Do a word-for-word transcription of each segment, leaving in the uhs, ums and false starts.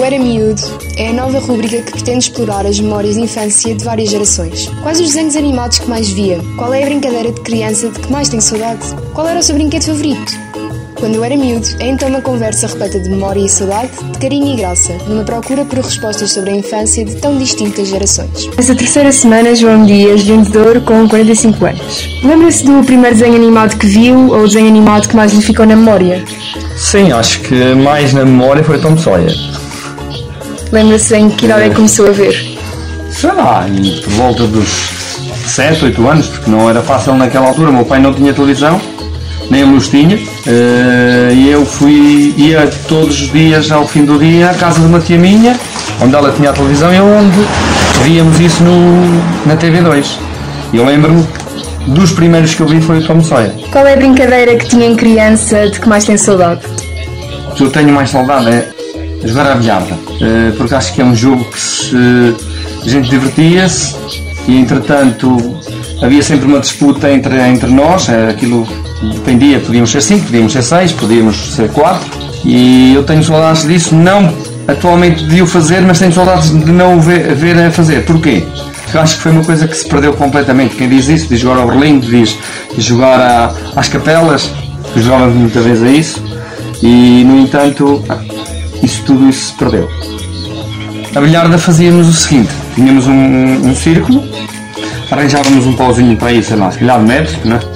Era Miúdo é a nova rúbrica que pretende explorar as memórias de infância de várias gerações. Quais os desenhos animados que mais via? Qual é a brincadeira de criança de que mais tem saudade? Qual era o seu brinquedo favorito? Quando eu era miúdo, é então uma conversa repleta de memória e saudade, de carinho e graça, numa procura por respostas sobre a infância de tão distintas gerações. Nessa terceira semana, João Dias, vencedor com quarenta e cinco anos. Lembra-se do primeiro desenho animado que viu ou o desenho animado que mais lhe ficou na memória? Sim, acho que mais na memória foi Tom Sawyer. Lembra-se em que idade é que começou a ver? Sei lá, por volta dos sete, oito anos, porque não era fácil naquela altura. O meu pai não tinha televisão, nem a luz tinha, uh, e eu fui, ia todos os dias ao fim do dia à casa de uma tia minha, onde ela tinha a televisão e onde víamos isso no, na T V dois. E eu lembro-me dos primeiros que eu vi foi o Tom Sawyer. Qual é a brincadeira que tinha em criança de que mais tem saudade? O que eu tenho mais saudade é jogar à bilharda, uh, porque acho que é um jogo que se, a gente divertia-se e entretanto havia sempre uma disputa entre, entre nós, aquilo dependia, podíamos ser cinco, podíamos ser seis, podíamos ser quatro, e eu tenho saudades disso, não atualmente de o fazer, mas tenho saudades de não o ver, ver a fazer. Porquê? Porque acho que foi uma coisa que se perdeu completamente. Quem diz isso, diz jogar ao Berlim, diz jogar à, às capelas, que jogávamos muitas vezes a isso, e no entanto, isso tudo isso se perdeu. A bilharda fazíamos o seguinte, tínhamos um, um círculo, arranjávamos um pauzinho para ir, sei lá, se calhar de metros, não é?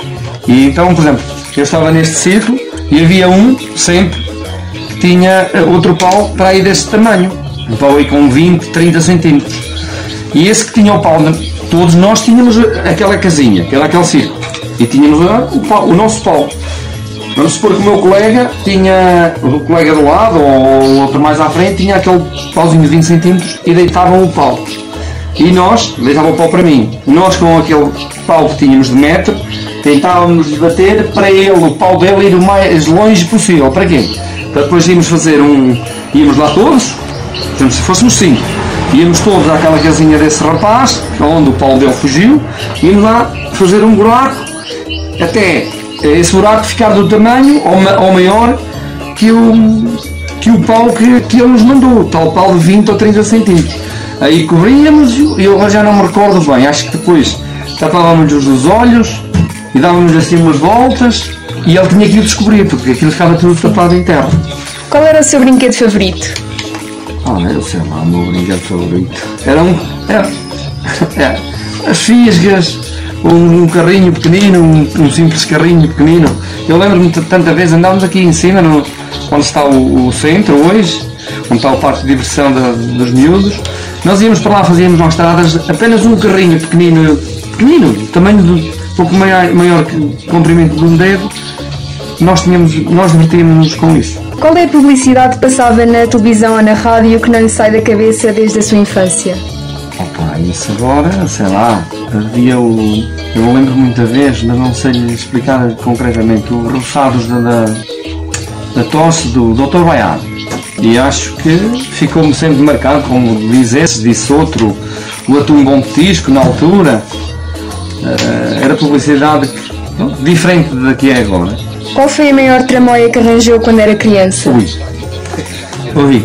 E então, por exemplo, eu estava neste círculo e havia um, sempre, que tinha outro pau para ir deste tamanho. Um pau aí com vinte, trinta centímetros. E esse que tinha o pau, todos nós tínhamos aquela casinha, que era aquele círculo. E tínhamos o, pau, o nosso pau. Vamos supor que o meu colega tinha, o colega do lado, ou o outro mais à frente, tinha aquele pauzinho de vinte centímetros e deitavam o pau. E nós, deitavam o pau para mim, nós com aquele pau que tínhamos de metro, tentávamos bater para ele, o pau dele ir o mais longe possível. Para quê? Para depois íamos fazer um, íamos lá todos, como se fôssemos cinco, íamos todos àquela casinha desse rapaz, onde o pau dele fugiu, íamos lá fazer um buraco, até esse buraco ficar do tamanho ou, ma, ou maior que o, que o pau que, que ele nos mandou, tal pau de vinte ou trinta centímetros. Aí cobríamos e eu já não me recordo bem, acho que depois tapávamos-lhes os olhos e dávamos assim umas voltas e ele tinha que ir descobrir, porque aquilo ficava tudo tapado em terra. Qual era o seu brinquedo favorito? Ah, eu sei lá, o meu brinquedo favorito. Era um. Era, era, as fisgas, um, um carrinho pequenino, um, um simples carrinho pequenino. Eu lembro-me de tanta vez, andávamos aqui em cima, no, onde está o, o centro hoje, onde está o parque de diversão de, dos miúdos. Nós íamos para lá, fazíamos nas estradas apenas um carrinho pequenino, pequenino, tamanho de um pouco maior, maior que o comprimento de um dedo. Nós, tínhamos, nós divertíamos-nos com isso. Qual é a publicidade que passava na televisão ou na rádio que não lhe sai da cabeça desde a sua infância? Opa, isso agora, sei lá, havia o... Eu lembro muita vez, mas não sei lhe explicar concretamente, o Roçados da, da, da tosse do doutor Baiado. E acho que ficou-me sempre marcado, como diz esse, disse outro, o Atum Bom Petisco, na altura. Uh, era publicidade diferente da que é agora. Qual foi a maior tramóia que arranjou quando era criança? Ui, ui,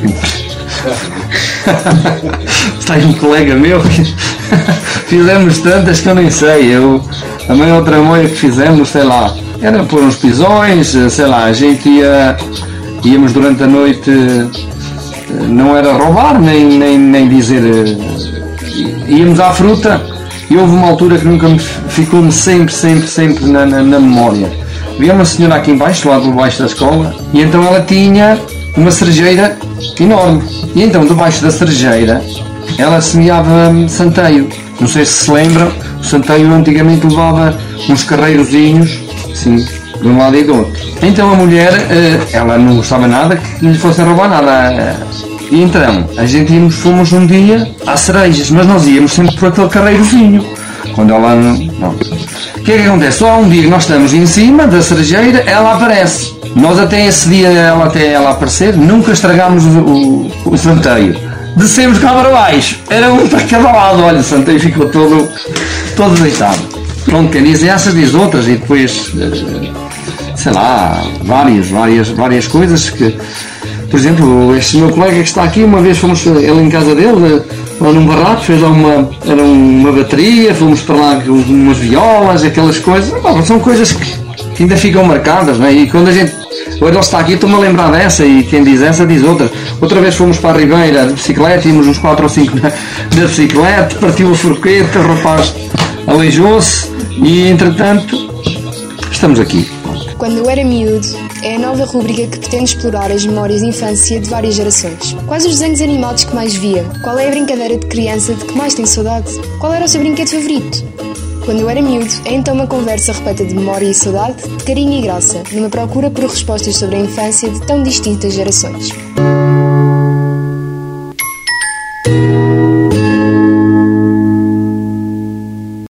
está aí um colega meu que fizemos tantas que eu nem sei. Eu, a maior tramóia que fizemos, sei lá, era pôr uns pisões, sei lá, a gente ia, íamos durante a noite, não era roubar, nem, nem, nem dizer, íamos à fruta e houve uma altura que nunca me ficou-me sempre, sempre, sempre na, na, na memória. Havia uma senhora aqui embaixo, lá debaixo da escola, e então ela tinha uma cerejeira enorme. E então, debaixo da cerejeira, ela semeava santeio. Não sei se se lembram, o santeio antigamente levava uns carreirozinhos, assim, de um lado e do outro. Então a mulher, ela não gostava nada que lhe fossem roubar nada. E então, a gente íamos, fomos um dia às cerejas, mas nós íamos sempre por aquele carreirozinho. Quando ela não... O que é que acontece? Só há um dia que nós estamos em cima da cerejeira, ela aparece. Nós até esse dia, ela, até ela aparecer, nunca estragámos o, o, o santeio. Descemos cá para baixo, era um para cada lado, olha, o santeio ficou todo, todo deitado. Pronto, quem diz essas diz outras e depois, sei lá, várias, várias, várias coisas que Por exemplo, este meu colega que está aqui, uma vez fomos ele em casa dele, lá num barraco, fez lá uma, era uma bateria, fomos para lá com umas violas, aquelas coisas. Bom, são coisas que ainda ficam marcadas, não é? E quando a gente, agora ele está aqui, estou-me a lembrar dessa, e quem diz essa diz outra. Outra vez fomos para a Ribeira de bicicleta, íamos uns quatro ou cinco na, na bicicleta, partiu a forqueta, o rapaz aleijou-se e entretanto estamos aqui. Quando eu era miúdo é a nova rubrica que pretende explorar as memórias de infância de várias gerações. Quais os desenhos animados que mais via? Qual é a brincadeira de criança de que mais tem saudade? Qual era o seu brinquedo favorito? Quando eu era miúdo é então uma conversa repleta de memória e saudade, de carinho e graça, numa procura por respostas sobre a infância de tão distintas gerações.